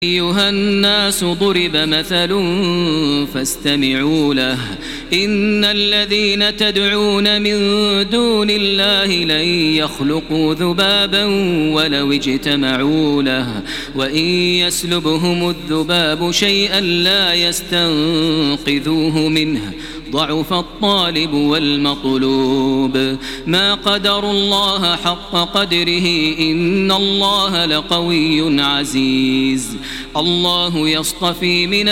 أيها الناس ضرب مثل فاستمعوا له إن الذين تدعون من دون الله لن يخلقوا ذبابا ولو اجتمعوا له وإن يسلبهم الذباب شيئا لا يستنقذوه منه ضعف الطالب والمطلوب ما قدروا الله حق قدره إن الله لقوي عزيز الله يصطفي من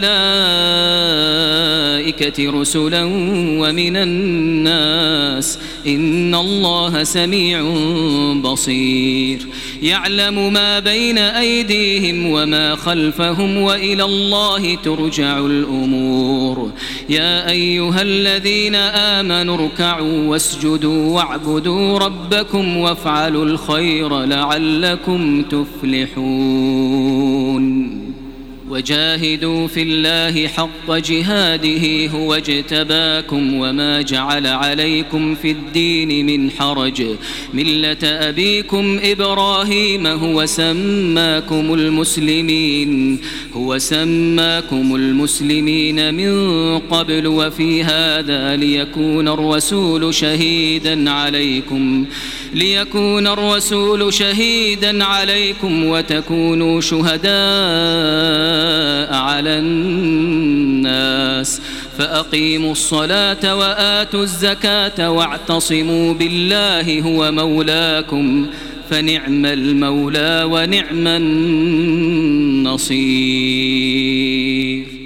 الملائكة رسلا ومن الناس إن الله سميع بصير يعلم ما بين أيديهم وما خلفهم وإلى الله ترجع الأمور يا أيها الذين آمنوا اركعوا واسجدوا واعبدوا ربكم وافعلوا الخير لعلكم تفلحون وجاهدوا في الله حق جهاده هو اجتباكم وما جعل عليكم في الدين من حرج ملة أبيكم إبراهيم هو سماكم المسلمين من قبل وفي هذا ليكون الرسول شهيدا عليكم وتكونوا شهداء على الناس فأقيموا الصلاة وآتوا الزكاة واعتصموا بالله هو مولاكم فنعم المولى ونعم النصير.